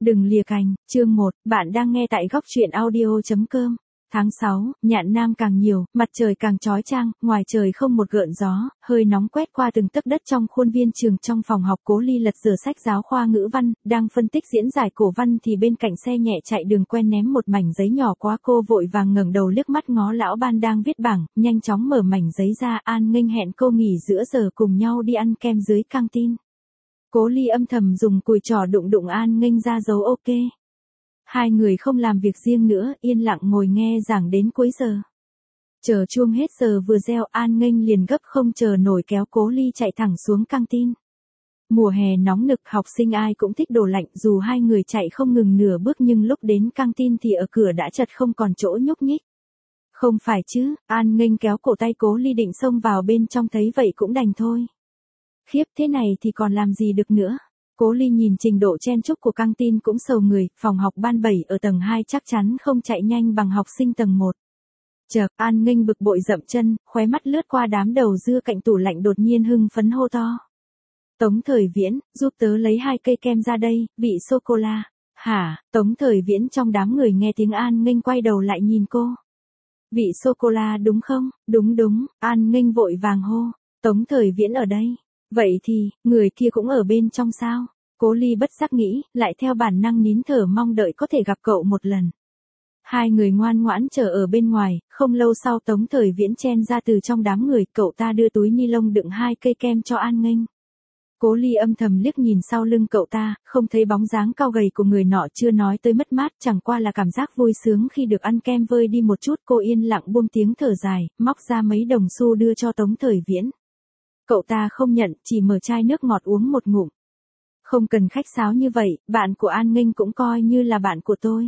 Đừng lìa cành, chương 1, bạn đang nghe tại góc truyện audio.com. Tháng 6, nhạn nam càng nhiều, mặt trời càng chói chang, ngoài trời không một gợn gió, hơi nóng quét qua từng tấc đất trong khuôn viên trường. Trong phòng học, Cố Ly lật dở sách giáo khoa ngữ văn, đang phân tích diễn giải cổ văn thì bên cạnh xe nhẹ chạy đường quen ném một mảnh giấy nhỏ qua cô, vội vàng ngẩng đầu liếc mắt ngó lão ban đang viết bảng, nhanh chóng mở mảnh giấy ra. An nghênh hẹn cô nghỉ giữa giờ cùng nhau đi ăn kem dưới căng tin. Cố Ly âm thầm dùng cùi trỏ đụng An nghênh ra dấu ok. Hai người không làm việc riêng nữa, yên lặng ngồi nghe giảng đến cuối giờ. Chờ chuông hết giờ vừa reo, An nghênh liền gấp không chờ nổi kéo Cố Ly chạy thẳng xuống căng tin. Mùa hè nóng nực, học sinh ai cũng thích đồ lạnh, dù hai người chạy không ngừng nửa bước nhưng lúc đến căng tin thì ở cửa đã chật không còn chỗ nhúc nhích. Không phải chứ, An nghênh kéo cổ tay Cố Ly định xông vào bên trong, thấy vậy cũng đành thôi. Khiếp, thế này thì còn làm gì được nữa. Cố Ly nhìn trình độ chen chúc của căng tin cũng sầu người, phòng học ban 7 ở tầng 2 chắc chắn không chạy nhanh bằng học sinh tầng 1. Chợt, An nghênh bực bội dậm chân, khóe mắt lướt qua đám đầu dưa cạnh tủ lạnh, đột nhiên hưng phấn hô to. Tống Thời Viễn, giúp tớ lấy 2 cây kem ra đây, vị sô-cô-la. Hả? Tống Thời Viễn trong đám người nghe tiếng An nghênh quay đầu lại nhìn cô. Vị sô-cô-la đúng không? Đúng, An nghênh vội vàng hô. Tống Thời Viễn ở đây. Vậy thì, người kia cũng ở bên trong sao? Cố Ly bất giác nghĩ, lại theo bản năng nín thở mong đợi có thể gặp cậu một lần. Hai người ngoan ngoãn chờ ở bên ngoài, không lâu sau Tống Thời Viễn chen ra từ trong đám người, cậu ta đưa túi ni lông đựng 2 cây kem cho An nghênh. Cố Ly âm thầm liếc nhìn sau lưng cậu ta, không thấy bóng dáng cao gầy của người nọ, chưa nói tới mất mát, chẳng qua là cảm giác vui sướng khi được ăn kem vơi đi một chút. Cô yên lặng buông tiếng thở dài, móc ra mấy đồng xu đưa cho Tống Thời Viễn. Cậu ta không nhận, chỉ mở chai nước ngọt uống một ngụm. Không cần khách sáo như vậy, bạn của An nghênh cũng coi như là bạn của tôi.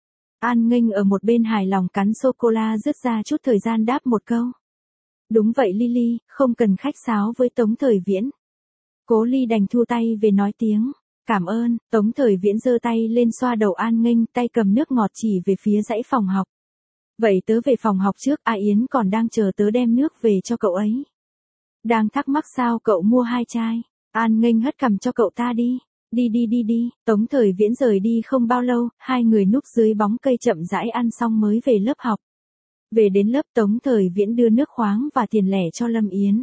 An nghênh ở một bên hài lòng cắn sô-cô-la, rứt ra chút thời gian đáp một câu. Đúng vậy Lily, không cần khách sáo với Tống Thời Viễn. Cố Ly đành thu tay về nói tiếng cảm ơn. Tống Thời Viễn giơ tay lên xoa đầu An nghênh, tay cầm nước ngọt chỉ về phía dãy phòng học. Vậy tớ về phòng học trước, A Yến còn đang chờ tớ đem nước về cho cậu ấy. Đang thắc mắc sao cậu mua 2 chai. An nghênh hất cằm cho cậu ta đi. Đi. Tống Thời Viễn rời đi không bao lâu, hai người núp dưới bóng cây chậm rãi ăn xong mới về lớp học. Về đến lớp, Tống Thời Viễn đưa nước khoáng và tiền lẻ cho Lâm Yến.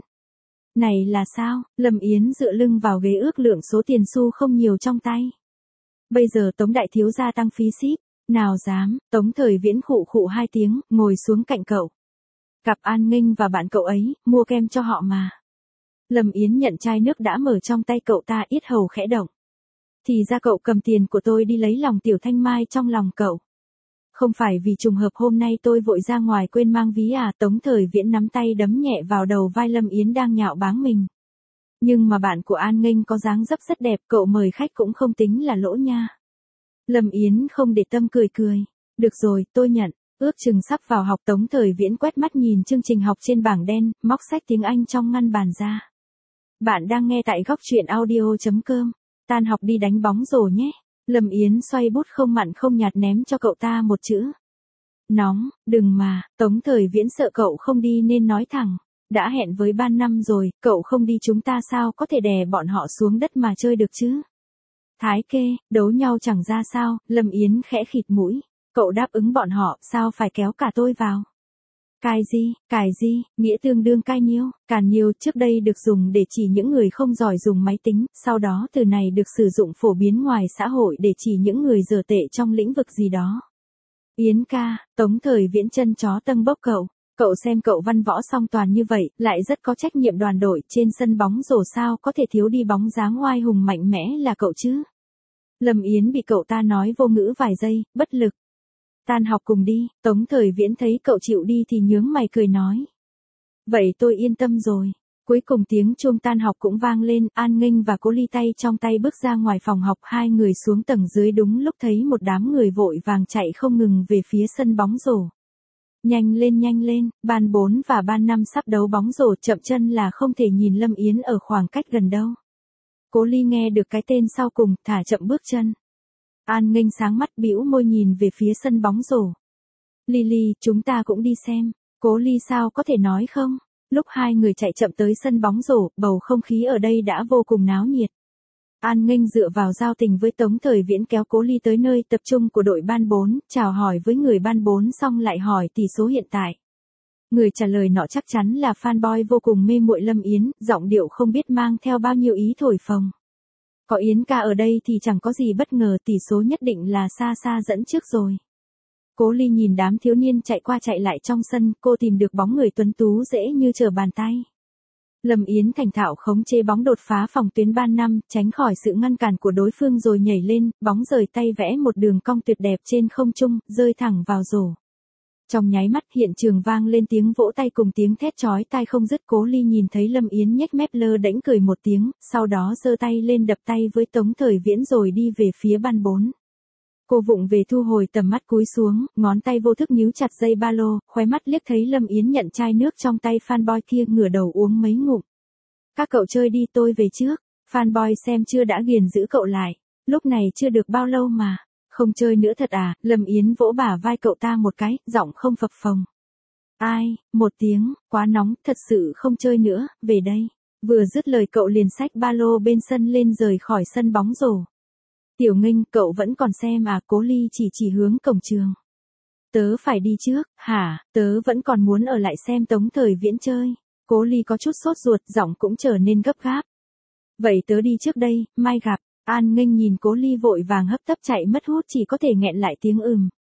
Này là sao? Lâm Yến dựa lưng vào ghế ước lượng số tiền xu không nhiều trong tay. Bây giờ Tống đại thiếu gia tăng phí ship. Nào dám. Tống Thời Viễn khụ khụ 2 tiếng, ngồi xuống cạnh cậu. Gặp An nghênh và bạn cậu ấy, mua kem cho họ mà. Lâm Yến nhận chai nước đã mở trong tay cậu ta, yết hầu khẽ động. Thì ra cậu cầm tiền của tôi đi lấy lòng Tiểu Thanh Mai trong lòng cậu. Không phải vì trùng hợp hôm nay tôi vội ra ngoài quên mang ví à? Tống Thời Viễn nắm tay đấm nhẹ vào đầu vai Lâm Yến đang nhạo báng mình. Nhưng mà bạn của An nghênh có dáng dấp rất đẹp, cậu mời khách cũng không tính là lỗ nha. Lâm Yến không để tâm cười. Được rồi, tôi nhận. Ước chừng sắp vào học, Tống Thời Viễn quét mắt nhìn chương trình học trên bảng đen, móc sách tiếng Anh trong ngăn bàn ra. Bạn đang nghe tại góc truyện audio.com. Tan học đi đánh bóng rổ nhé. Lâm Yến xoay bút không mặn không nhạt ném cho cậu ta một chữ. Nóng, đừng mà. Tống Thời Viễn sợ cậu không đi nên nói thẳng. Đã hẹn với ban năm rồi, cậu không đi chúng ta sao có thể đè bọn họ xuống đất mà chơi được chứ? Thái kê, đấu nhau chẳng ra sao. Lâm Yến khẽ khịt mũi. Cậu đáp ứng bọn họ, sao phải kéo cả tôi vào? Cài gì, nghĩa tương đương cai nhiêu. Càn nhiêu trước đây được dùng để chỉ những người không giỏi dùng máy tính, sau đó từ này được sử dụng phổ biến ngoài xã hội để chỉ những người dở tệ trong lĩnh vực gì đó. Yến ca, Tống Thời Viễn chân chó tâng bốc cậu. Cậu xem cậu văn võ song toàn như vậy, lại rất có trách nhiệm đoàn đội, trên sân bóng rổ sao có thể thiếu đi bóng dáng oai hùng mạnh mẽ là cậu chứ? Lâm Yến bị cậu ta nói vô ngữ vài giây, bất lực. Tan học cùng đi. Tống Thời Viễn thấy cậu chịu đi thì nhướng mày cười nói. Vậy tôi yên tâm rồi. Cuối cùng tiếng chuông tan học cũng vang lên, An nghênh và Cố Ly tay trong tay bước ra ngoài phòng học, hai người xuống tầng dưới đúng lúc thấy một đám người vội vàng chạy không ngừng về phía sân bóng rổ. Nhanh lên, ban 4 và ban 5 sắp đấu bóng rổ, chậm chân là không thể nhìn Lâm Yến ở khoảng cách gần đâu. Cố Ly nghe được cái tên sau cùng, thả chậm bước chân. An nghênh sáng mắt bĩu môi nhìn về phía sân bóng rổ. Lily, chúng ta cũng đi xem. Cố Ly sao có thể nói không? Lúc hai người chạy chậm tới sân bóng rổ, bầu không khí ở đây đã vô cùng náo nhiệt. An Nghênh dựa vào giao tình với Tống Thời Viễn kéo Cố Ly tới nơi tập trung của đội ban 4, chào hỏi với người ban 4 xong lại hỏi tỷ số hiện tại. Người trả lời nọ chắc chắn là fanboy vô cùng mê muội Lâm Yến, giọng điệu không biết mang theo bao nhiêu ý thổi phồng. Có Yến ca ở đây thì chẳng có gì bất ngờ, tỷ số nhất định là xa xa dẫn trước rồi. Cố Ly nhìn đám thiếu niên chạy qua chạy lại trong sân, cô tìm được bóng người tuấn tú dễ như trở bàn tay. Lâm Yến thành thạo khống chế bóng đột phá phòng tuyến ban 5, tránh khỏi sự ngăn cản của đối phương rồi nhảy lên, bóng rời tay vẽ một đường cong tuyệt đẹp trên không trung, rơi thẳng vào rổ. Trong nháy mắt hiện trường vang lên tiếng vỗ tay cùng tiếng thét chói tai không dứt. Cố Ly nhìn thấy Lâm Yến nhếch mép lơ đễnh cười một tiếng, sau đó giơ tay lên đập tay với Tống Thời Viễn rồi đi về phía ban 4. Cô vụng về thu hồi tầm mắt cúi xuống, ngón tay vô thức níu chặt dây ba lô, khóe mắt liếc thấy Lâm Yến nhận chai nước trong tay fanboy kia ngửa đầu uống mấy ngụm. Các cậu chơi đi tôi về trước, fanboy xem chưa đã ghiền giữ cậu lại, lúc này chưa được bao lâu mà. Không chơi nữa thật à, Lâm Yến vỗ bả vai cậu ta một cái, giọng không phập phồng. Ai, một tiếng, quá nóng, thật sự không chơi nữa, về đây. Vừa dứt lời cậu liền xách ba lô bên sân lên rời khỏi sân bóng rổ. Tiểu Nghênh, cậu vẫn còn xem à? Cố Ly chỉ hướng cổng trường. Tớ phải đi trước, hả? Tớ vẫn còn muốn ở lại xem Tống Thời Viễn chơi. Cố Ly có chút sốt ruột, giọng cũng trở nên gấp gáp. Vậy tớ đi trước đây, mai gặp. An Nghênh nhìn Cố Ly vội vàng hấp tấp chạy mất hút chỉ có thể nghẹn lại tiếng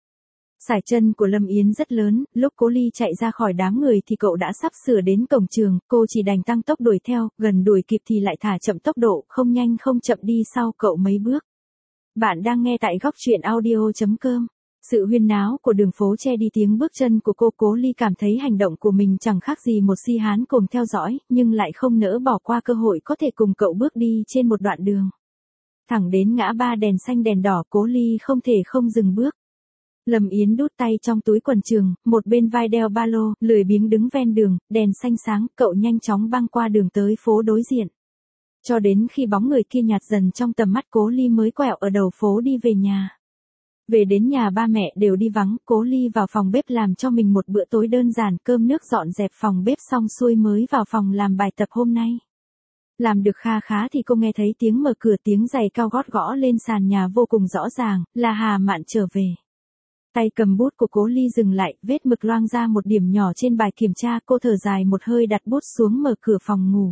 Sải chân của Lâm Yến rất lớn, lúc Cố Ly chạy ra khỏi đám người thì cậu đã sắp sửa đến cổng trường, cô chỉ đành tăng tốc đuổi theo, gần đuổi kịp thì lại thả chậm tốc độ, không nhanh không chậm đi sau cậu mấy bước. Bạn đang nghe tại góc truyện audio.com. Sự huyên náo của đường phố che đi tiếng bước chân của cô. Cố Ly cảm thấy hành động của mình chẳng khác gì một si hán cùng theo dõi, nhưng lại không nỡ bỏ qua cơ hội có thể cùng cậu bước đi trên một đoạn đường. Thẳng đến ngã ba đèn xanh đèn đỏ, Cố Ly không thể không dừng bước. Lâm Yến đút tay trong túi quần trường, một bên vai đeo ba lô, lười biếng đứng ven đường, đèn xanh sáng, cậu nhanh chóng băng qua đường tới phố đối diện. Cho đến khi bóng người kia nhạt dần trong tầm mắt, Cố Ly mới quẹo ở đầu phố đi về nhà. Về đến nhà ba mẹ đều đi vắng, Cố Ly vào phòng bếp làm cho mình một bữa tối đơn giản, cơm nước dọn dẹp phòng bếp xong xuôi mới vào phòng làm bài tập hôm nay. Làm được kha khá thì cô nghe thấy tiếng mở cửa, tiếng giày cao gót gõ lên sàn nhà vô cùng rõ ràng, là Hà Mạn trở về. Tay cầm bút của Cố Ly dừng lại, vết mực loang ra một điểm nhỏ trên bài kiểm tra, cô thở dài một hơi đặt bút xuống mở cửa phòng ngủ.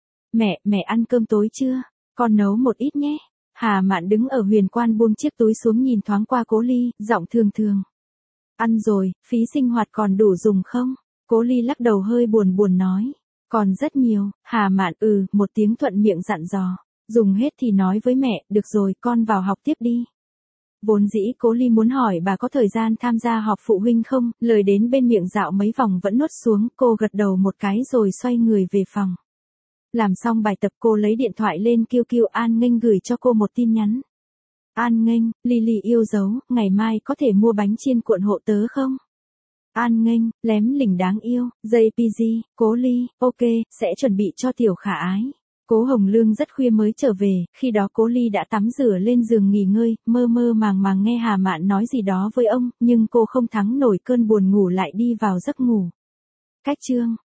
Mẹ ăn cơm tối chưa? Con nấu một ít nhé. Hà Mạn đứng ở huyền quan buông chiếc túi xuống nhìn thoáng qua Cố Ly, giọng thường thường. Ăn rồi, phí sinh hoạt còn đủ dùng không? Cố Ly lắc đầu hơi buồn nói. Còn rất nhiều. Hà Mạn một tiếng thuận miệng dặn dò. Dùng hết thì nói với mẹ, được rồi con vào học tiếp đi. Vốn dĩ Cố Ly muốn hỏi bà có thời gian tham gia họp phụ huynh không, lời đến bên miệng dạo mấy vòng vẫn nuốt xuống, cô gật đầu một cái rồi xoay người về phòng. Làm xong bài tập cô lấy điện thoại lên kêu An Nghênh gửi cho cô một tin nhắn. An Nghênh, Lily yêu dấu, ngày mai có thể mua bánh chiên cuộn hộ tớ không? An Nghênh, lém lỉnh đáng yêu, JPG, Cố Ly, ok, sẽ chuẩn bị cho tiểu khả ái. Cố Hồng Lương rất khuya mới trở về, khi đó Cố Ly đã tắm rửa lên giường nghỉ ngơi, mơ màng nghe Hà Mạn nói gì đó với ông, nhưng cô không thắng nổi cơn buồn ngủ lại đi vào giấc ngủ. Cách chương